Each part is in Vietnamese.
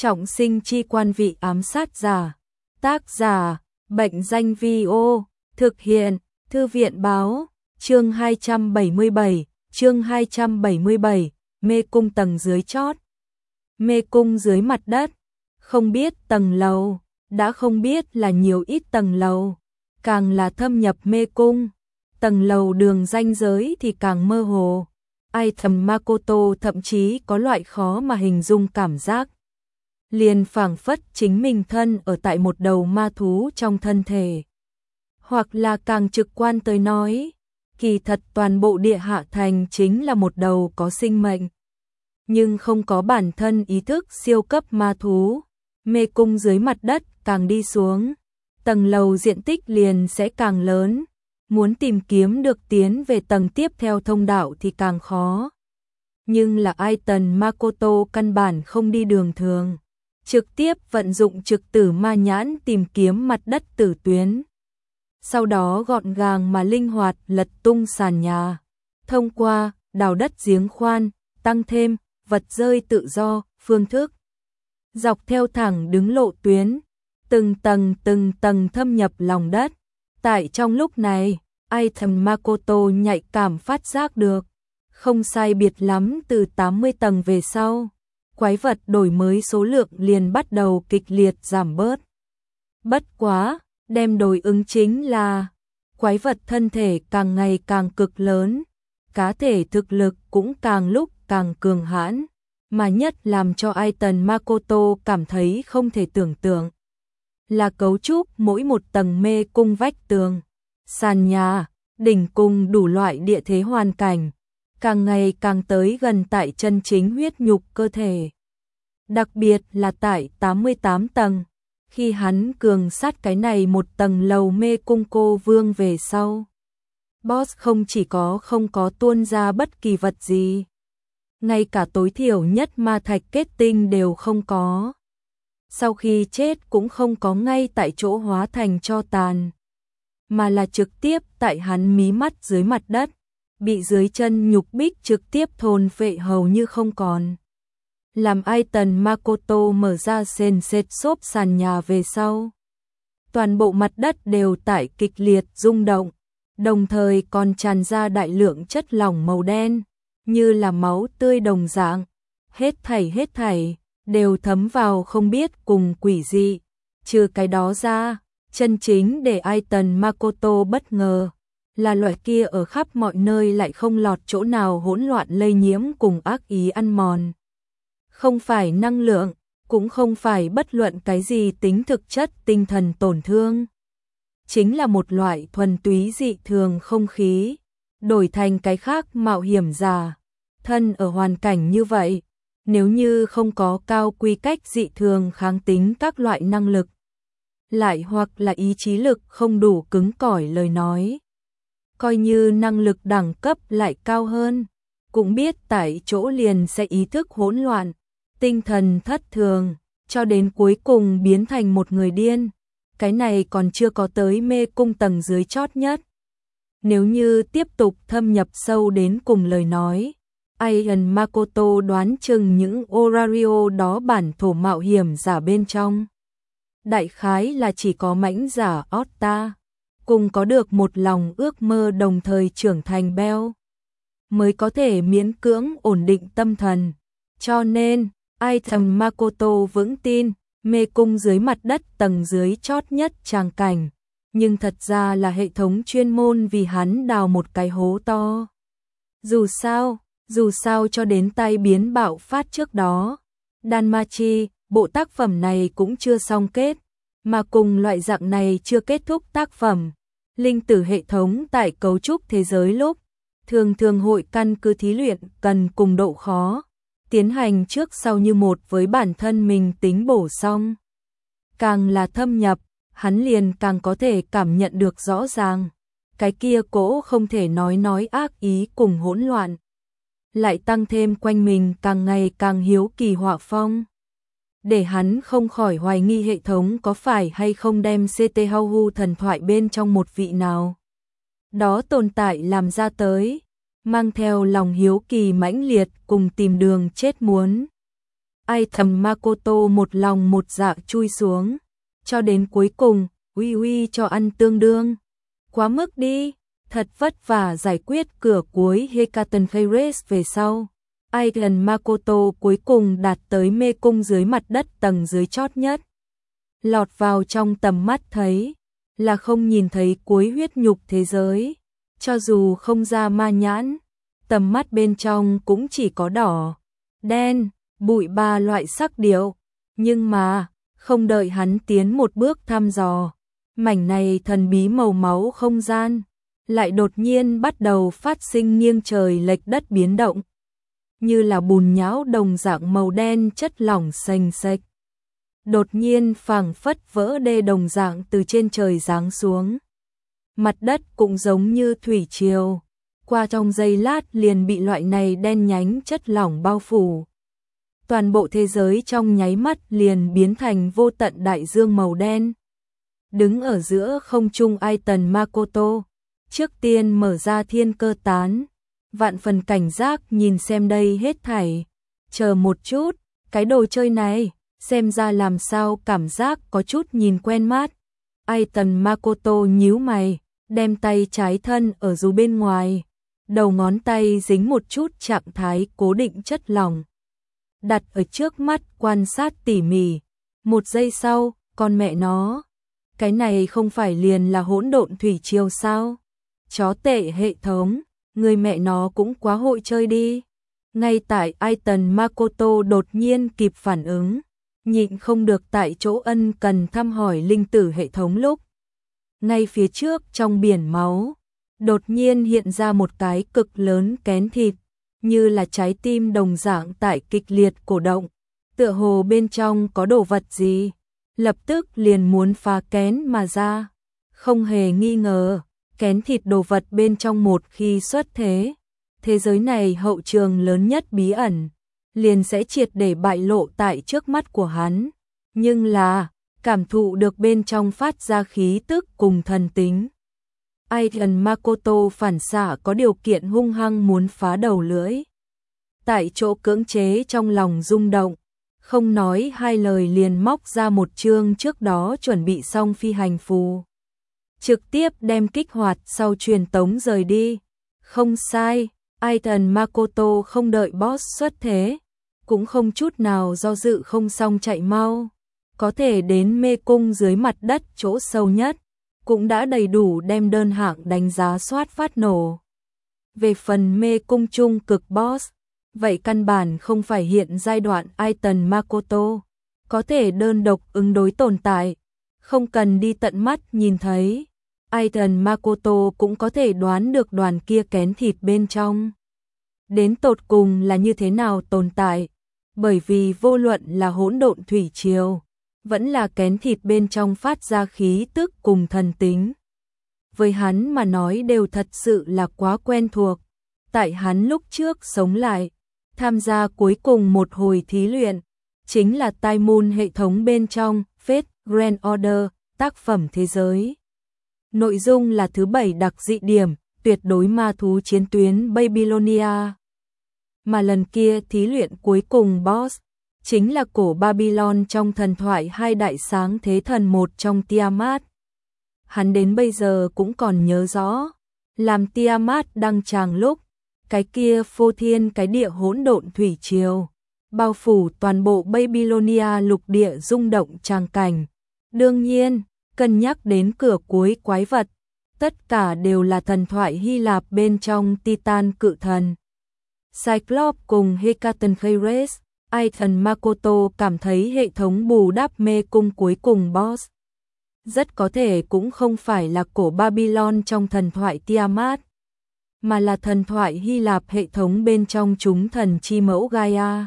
Trọng sinh chi quan vị ám sát giả. Tác giả, Bệnh danh Vi-ô, thực hiện, Thư viện báo, chương 277, mê cung tầng dưới chót. Mê cung dưới mặt đất, không biết tầng lầu, đã không biết là nhiều ít tầng lầu, càng là thâm nhập mê cung, tầng lầu đường ranh giới thì càng mơ hồ. Ai thầm Makoto thậm chí có loại khó mà hình dung cảm giác. Liền phảng phất chính mình thân ở tại một đầu ma thú trong thân thể. Hoặc là càng trực quan tới nói, kỳ thật toàn bộ địa hạ thành chính là một đầu có sinh mệnh, nhưng không có bản thân ý thức siêu cấp ma thú. Mê cung dưới mặt đất càng đi xuống, tầng lầu diện tích liền sẽ càng lớn, muốn tìm kiếm được tiến về tầng tiếp theo thông đạo thì càng khó. Nhưng là Aiton Makoto căn bản không đi đường thường, trực tiếp vận dụng trực tử ma nhãn tìm kiếm mặt đất tử tuyến. Sau đó gọn gàng mà linh hoạt lật tung sàn nhà, thông qua đào đất giếng khoan, tăng thêm vật rơi tự do phương thức. Dọc theo thẳng đứng lộ tuyến, từng tầng thâm nhập lòng đất. Tại trong lúc này, Aiton Makoto nhạy cảm phát giác được, không sai biệt lắm từ 80 tầng về sau, quái vật đổi mới số lượng liền bắt đầu kịch liệt giảm bớt. Bất quá, đem đối ứng chính là quái vật thân thể càng ngày càng cực lớn, cá thể thực lực cũng càng lúc càng cường hãn, mà nhất làm cho Aiton Makoto cảm thấy không thể tưởng tượng là cấu trúc mỗi một tầng mê cung vách tường, sàn nhà, đỉnh cung đủ loại địa thế hoàn cảnh, càng ngày càng tới gần tại chân chính huyết nhục cơ thể. Đặc biệt là tại 88 tầng, khi hắn cường sát cái này một tầng lầu mê cung cô vương về sau, boss không chỉ không có tuôn ra bất kỳ vật gì, ngay cả tối thiểu nhất ma thạch kết tinh đều không có. Sau khi chết cũng không có ngay tại chỗ hóa thành tro tàn, mà là trực tiếp tại hắn mí mắt dưới mặt đất, bị dưới chân nhục bích trực tiếp thôn phệ hầu như không còn. Làm Aiton Makoto mở ra sền sệt xốp sàn nhà về sau, toàn bộ mặt đất đều tại kịch liệt rung động, đồng thời còn tràn ra đại lượng chất lỏng màu đen, như là máu tươi đồng dạng. Hết thảy đều thấm vào không biết cùng quỷ dị. Trừ cái đó ra, chân chính để Aiton Makoto bất ngờ là loại kia ở khắp mọi nơi lại không lọt chỗ nào hỗn loạn lây nhiễm cùng ác ý ăn mòn. Không phải năng lượng, cũng không phải bất luận cái gì tính thực chất tinh thần tổn thương. Chính là một loại thuần túy dị thường không khí, đổi thành cái khác mạo hiểm giả. Thân ở hoàn cảnh như vậy, nếu như không có cao quy cách dị thường kháng tính các loại năng lực, lại hoặc là ý chí lực không đủ cứng cỏi lời nói, coi như năng lực đẳng cấp lại cao hơn, cũng biết tại chỗ liền sẽ ý thức hỗn loạn, tinh thần thất thường, cho đến cuối cùng biến thành một người điên. Cái này còn chưa có tới mê cung tầng dưới chót nhất. Nếu như tiếp tục thâm nhập sâu đến cùng lời nói, Aiton Makoto đoán chừng những Orario đó bản thổ mạo hiểm giả bên trong, đại khái là chỉ có mãnh giả Otta, cùng có được một lòng ước mơ đồng thời trưởng thành Bell, mới có thể miễn cưỡng ổn định tâm thần. Cho nên, Aiton Makoto vững tin, mê cung dưới mặt đất tầng dưới chót nhất tràng cảnh, nhưng thật ra là hệ thống chuyên môn vì hắn đào một cái hố to. Dù sao cho đến tai biến bạo phát trước đó, Danmachi, bộ tác phẩm này cũng chưa xong kết, mà cùng loại dạng này chưa kết thúc tác phẩm, linh tử hệ thống tại cấu trúc thế giới lúc, thường hội căn cứ thí luyện cần cùng độ khó, tiến hành trước sau như một với bản thân mình tính bổ song. Càng là thâm nhập, hắn liền càng có thể cảm nhận được rõ ràng, cái kia cỗ không thể nói ác ý cùng hỗn loạn, lại tăng thêm quanh mình càng ngày càng hiếu kỳ họa phong, để hắn không khỏi hoài nghi hệ thống có phải hay không đem CT Hauhu thần thoại bên trong một vị nào đó tồn tại làm ra tới, mang theo lòng hiếu kỳ mãnh liệt cùng tìm đường chết muốn. Ai thầm Makoto một lòng một dạ chui xuống, cho đến cuối cùng, uy uy cho ăn tương đương. Quá mức đi, thật vất vả giải quyết cửa cuối Hekaton Phares về sau. Aigen Makoto cuối cùng đạt tới mê cung dưới mặt đất tầng dưới chót nhất. Lọt vào trong tầm mắt thấy, là không nhìn thấy cuối huyết nhục thế giới. Cho dù không ra ma nhãn, tầm mắt bên trong cũng chỉ có đỏ, đen, bụi ba loại sắc điệu. Nhưng mà, không đợi hắn tiến một bước thăm dò, mảnh này thần bí màu máu không gian, lại đột nhiên bắt đầu phát sinh nghiêng trời lệch đất biến động. Như là bùn nhão đồng dạng màu đen chất lỏng sền sệt. Đột nhiên phảng phất vỡ đê đồng dạng từ trên trời giáng xuống. Mặt đất cũng giống như thủy triều, qua trong giây lát liền bị loại này đen nhánh chất lỏng bao phủ. Toàn bộ thế giới trong nháy mắt liền biến thành vô tận đại dương màu đen. Đứng ở giữa không trung Aiton Makoto, trước tiên mở ra thiên cơ tán, vạn phần cảnh giác nhìn xem đây hết thảy. Chờ một chút, cái đồ chơi này, xem ra làm sao cảm giác có chút nhìn quen mắt. Aiton Makoto nhíu mày, đem tay trái thân ở dù bên ngoài, đầu ngón tay dính một chút trạng thái cố định chất lỏng. Đặt ở trước mắt quan sát tỉ mỉ. Một giây sau, con mẹ nó. Cái này không phải liền là hỗn độn thủy triều sao? Chó tệ hệ thống, người mẹ nó cũng quá hội chơi đi. Ngay tại Aiton Makoto đột nhiên kịp phản ứng, nhịn không được tại chỗ ân cần thăm hỏi linh tử hệ thống lúc. Ngay phía trước trong biển máu, đột nhiên hiện ra một cái cực lớn kén thịt, như là trái tim đồng dạng tại kịch liệt cổ động, tựa hồ bên trong có đồ vật gì, lập tức liền muốn phá kén mà ra. Không hề nghi ngờ, kén thịt đồ vật bên trong một khi xuất thế, thế giới này hậu trường lớn nhất bí ẩn, liền sẽ triệt để bại lộ tại trước mắt của hắn. Nhưng là, cảm thụ được bên trong phát ra khí tức cùng thần tính. Aiton Makoto phản xạ có điều kiện hung hăng muốn phá đầu lưỡi. Tại chỗ cưỡng chế trong lòng rung động, không nói hai lời liền móc ra một chương trước đó chuẩn bị xong phi hành phù. Trực tiếp đem kích hoạt sau truyền tống rời đi. Không sai, Aiton Makoto không đợi boss xuất thế, cũng không chút nào do dự không xong chạy mau. Có thể đến mê cung dưới mặt đất chỗ sâu nhất, cũng đã đầy đủ đem đơn hạng đánh giá soát phát nổ. Về phần mê cung trung cực boss, vậy căn bản không phải hiện giai đoạn Aiton Makoto có thể đơn độc ứng đối tồn tại, không cần đi tận mắt nhìn thấy. Aiton Makoto cũng có thể đoán được đoàn kia kén thịt bên trong đến tột cùng là như thế nào tồn tại, bởi vì vô luận là hỗn độn thủy triều, vẫn là kén thịt bên trong phát ra khí tức cùng thần tính. Với hắn mà nói đều thật sự là quá quen thuộc, tại hắn lúc trước sống lại, tham gia cuối cùng một hồi thí luyện, chính là Tai Moon hệ thống bên trong Fate Grand Order, tác phẩm thế giới. Nội dung là thứ 7 đặc dị điểm, tuyệt đối ma thú chiến tuyến Babylonia. Mà lần kia thí luyện cuối cùng boss, chính là cổ Babylon trong thần thoại hai đại sáng thế thần một trong Tiamat. Hắn đến bây giờ cũng còn nhớ rõ, làm Tiamat đăng tràng lúc, cái kia phô thiên cái địa hỗn độn thủy triều, bao phủ toàn bộ Babylonia lục địa rung động tràng cảnh. Đương nhiên, cân nhắc đến cửa cuối quái vật, tất cả đều là thần thoại Hy Lạp bên trong Titan cự thần. Cyclops cùng Hekaton Phares, Aiton Makoto cảm thấy hệ thống bù đắp mê cung cuối cùng boss. Rất có thể cũng không phải là cổ Babylon trong thần thoại Tiamat, mà là thần thoại Hy Lạp hệ thống bên trong chúng thần chi mẫu Gaia.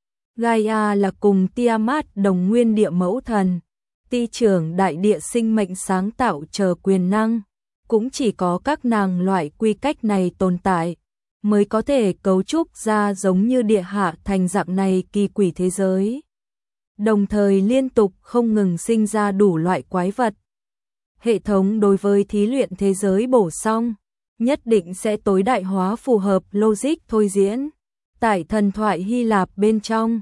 Gaia là cùng Tiamat đồng nguyên địa mẫu thần, ti trưởng đại địa sinh mệnh sáng tạo chờ quyền năng, cũng chỉ có các nàng loại quy cách này tồn tại, mới có thể cấu trúc ra giống như địa hạ thành dạng này kỳ quỷ thế giới. Đồng thời liên tục không ngừng sinh ra đủ loại quái vật. Hệ thống đối với thí luyện thế giới bổ sung, nhất định sẽ tối đại hóa phù hợp logic thôi diễn. Tại thần thoại Hy Lạp bên trong,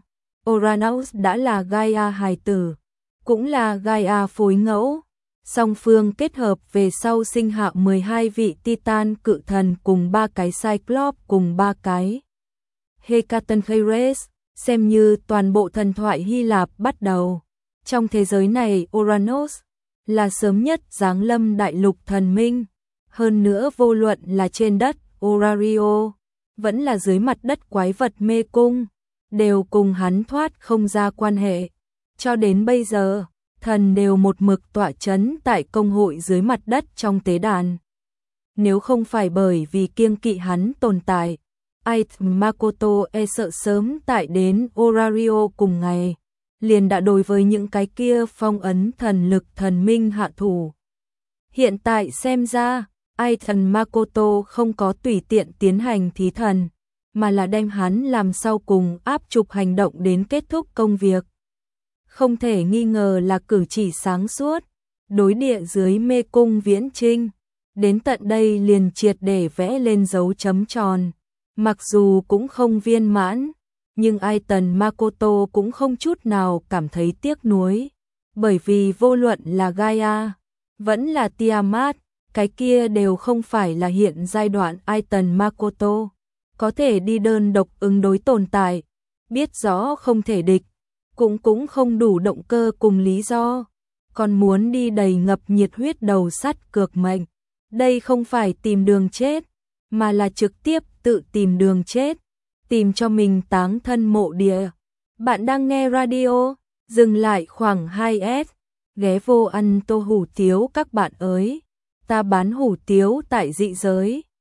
Uranus đã là Gaia hài tử, cũng là Gaia phối ngẫu. Song phương kết hợp về sau sinh hạ 12 vị Titan cự thần cùng 3 cái Cyclops cùng 3 cái Hecatoncheires, xem như toàn bộ thần thoại Hy Lạp bắt đầu. Trong thế giới này Uranus là sớm nhất giáng lâm đại lục thần minh, hơn nữa vô luận là trên đất Urario, vẫn là dưới mặt đất quái vật mê cung, đều cùng hắn thoát không ra quan hệ. Cho đến bây giờ, thần đều một mực tọa chấn tại công hội dưới mặt đất trong tế đàn. Nếu không phải bởi vì kiêng kỵ hắn tồn tại, Makoto e sợ sớm tại đến Orario cùng ngày, liền đã đối với những cái kia phong ấn thần lực thần minh hạ thủ. Hiện tại xem ra, Makoto không có tùy tiện tiến hành thí thần, mà là đem hắn làm sau cùng áp trục hành động đến kết thúc công việc. Không thể nghi ngờ là cử chỉ sáng suốt, đối địa dưới mê cung viễn trinh, đến tận đây liền triệt để vẽ lên dấu chấm tròn. Mặc dù cũng không viên mãn, nhưng Makoto cũng không chút nào cảm thấy tiếc nuối, bởi vì vô luận là Gaia, vẫn là Tiamat, cái kia đều không phải là hiện giai đoạn Makoto có thể đi đơn độc ứng đối tồn tại, biết rõ không thể địch, cũng không đủ động cơ cùng lý do, còn muốn đi đầy ngập nhiệt huyết đầu sắt cược mệnh. Đây không phải tìm đường chết, mà là trực tiếp tự tìm đường chết, tìm cho mình táng thân mộ địa. Bạn đang nghe radio, dừng lại khoảng 2S, ghé vô ăn tô hủ tiếu các bạn ơi. Ta bán hủ tiếu tại dị giới.